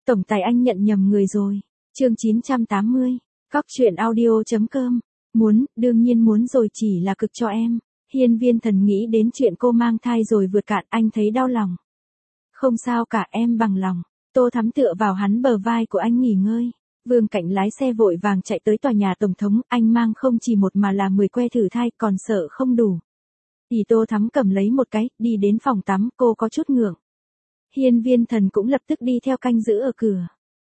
Tổng tài anh nhận nhầm người rồi. Chương 980. Cóc truyện audio.com. Muốn, đương nhiên muốn rồi, chỉ là cực cho em. Hiên Viên Thần nghĩ đến chuyện cô mang thai rồi vượt cạn, anh thấy đau lòng. Không sao cả, em bằng lòng. Tô Thắm tựa vào hắn bờ vai của anh nghỉ ngơi. Vương Cảnh lái xe vội vàng chạy tới tòa nhà tổng thống, anh mang không chỉ một mà là 10 que thử thai, còn sợ không đủ. Thì Tô Thắm cầm lấy một cái, đi đến phòng tắm, cô có chút ngượng. Hiên Viên Thần cũng lập tức đi theo canh giữ ở cửa.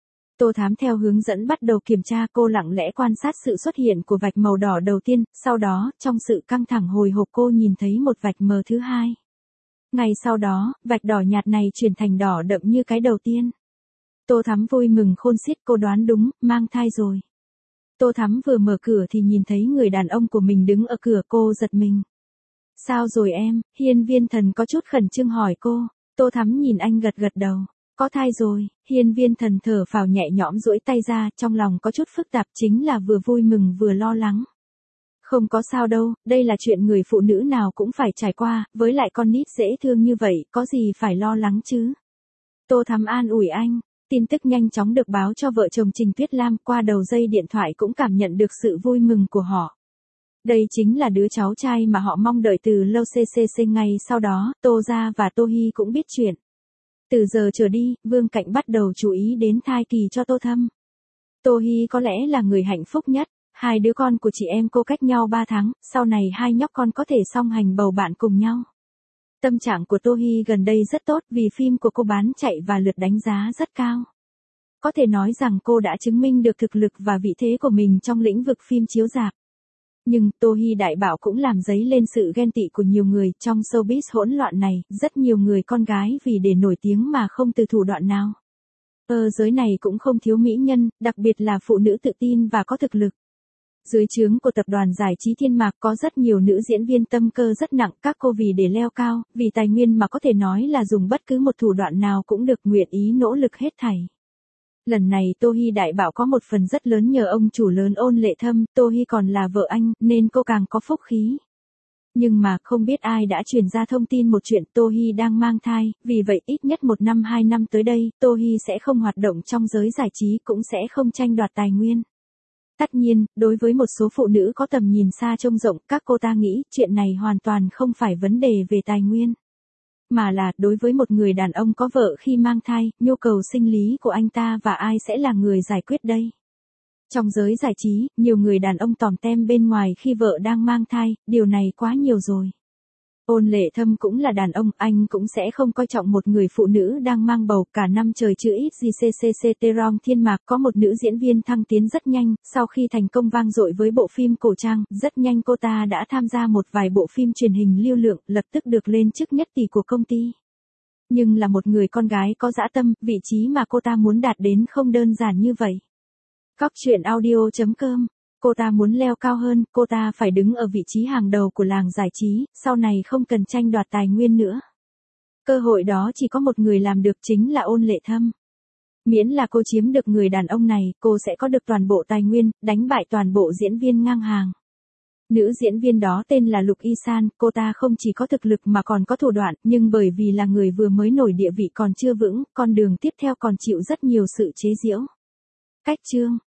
Tô Thám theo hướng dẫn bắt đầu kiểm tra, cô lặng lẽ quan sát sự xuất hiện của vạch màu đỏ đầu tiên, sau đó, trong sự căng thẳng hồi hộp cô nhìn thấy một vạch mờ thứ hai. Ngay sau đó, vạch đỏ nhạt này chuyển thành đỏ đậm như cái đầu tiên. Tô Thắm vui mừng khôn xiết, cô đoán đúng, mang thai rồi. Tô Thắm vừa mở cửa thì nhìn thấy người đàn ông của mình đứng ở cửa, cô giật mình. Sao rồi em? Hiên Viên Thần có chút khẩn trương hỏi cô. Tô Thắm nhìn anh gật gật đầu. Có thai rồi. Hiên Viên Thần thở phào nhẹ nhõm duỗi tay ra, trong lòng có chút phức tạp, chính là vừa vui mừng vừa lo lắng. Không có sao đâu, đây là chuyện người phụ nữ nào cũng phải trải qua, với lại con nít dễ thương như vậy, có gì phải lo lắng chứ. Tô Thắm an ủi anh. Tin tức nhanh chóng được báo cho vợ chồng Trình Tuyết Lam, qua đầu dây điện thoại cũng cảm nhận được sự vui mừng của họ. Đây chính là đứa cháu trai mà họ mong đợi từ lâu. Ngay sau đó, Tô Gia và Tô Hy cũng biết chuyện. Từ giờ trở đi, Vương Cảnh bắt đầu chú ý đến thai kỳ cho Tô Thâm. Tô Hy có lẽ là người hạnh phúc nhất. Hai đứa con của chị em cô cách nhau 3 tháng, sau này hai nhóc con có thể song hành bầu bạn cùng nhau. Tâm trạng của Tô Hy gần đây rất tốt vì phim của cô bán chạy và lượt đánh giá rất cao. Có thể nói rằng cô đã chứng minh được thực lực và vị thế của mình trong lĩnh vực phim chiếu rạp. Nhưng Tô Hy đại bảo cũng làm dấy lên sự ghen tị của nhiều người. Trong showbiz hỗn loạn này, rất nhiều người con gái vì để nổi tiếng mà không từ thủ đoạn nào. Giới này cũng không thiếu mỹ nhân, đặc biệt là phụ nữ tự tin và có thực lực. Dưới trướng của tập đoàn giải trí Thiên Mạc có rất nhiều nữ diễn viên tâm cơ rất nặng, các cô vì để leo cao, vì tài nguyên mà có thể nói là dùng bất cứ một thủ đoạn nào cũng được, nguyện ý nỗ lực hết thảy. Lần này Tô Hy đại bảo có một phần rất lớn nhờ ông chủ lớn Ôn Lệ Thâm, Tô Hy còn là vợ anh, nên cô càng có phúc khí. Nhưng mà không biết ai đã truyền ra thông tin một chuyện Tô Hy đang mang thai, vì vậy ít nhất 1 năm 2 năm tới đây, Tô Hy sẽ không hoạt động trong giới giải trí, cũng sẽ không tranh đoạt tài nguyên. Tất nhiên, đối với một số phụ nữ có tầm nhìn xa trông rộng, các cô ta nghĩ chuyện này hoàn toàn không phải vấn đề về tài nguyên. Mà là, đối với một người đàn ông có vợ khi mang thai, nhu cầu sinh lý của anh ta và ai sẽ là người giải quyết đây? Trong giới giải trí, nhiều người đàn ông tòm tem bên ngoài khi vợ đang mang thai, điều này quá nhiều rồi. Ôn Lệ Thâm cũng là đàn ông, anh cũng sẽ không coi trọng một người phụ nữ đang mang bầu, cả năm trời chưa ít gì. Trong Thiên Mạc có một nữ diễn viên thăng tiến rất nhanh, sau khi thành công vang dội với bộ phim cổ trang, rất nhanh cô ta đã tham gia một vài bộ phim truyền hình lưu lượng, lập tức được lên chức nhất tỷ của công ty. Nhưng là một người con gái có dã tâm, vị trí mà cô ta muốn đạt đến không đơn giản như vậy. Cóc truyện audio.com. Cô ta muốn leo cao hơn, cô ta phải đứng ở vị trí hàng đầu của làng giải trí, sau này không cần tranh đoạt tài nguyên nữa. Cơ hội đó chỉ có một người làm được, chính là Ôn Lệ Thâm. Miễn là cô chiếm được người đàn ông này, cô sẽ có được toàn bộ tài nguyên, đánh bại toàn bộ diễn viên ngang hàng. Nữ diễn viên đó tên là Lục Y San, cô ta không chỉ có thực lực mà còn có thủ đoạn, nhưng bởi vì là người vừa mới nổi, địa vị còn chưa vững, con đường tiếp theo còn chịu rất nhiều sự chế giễu. Cách chương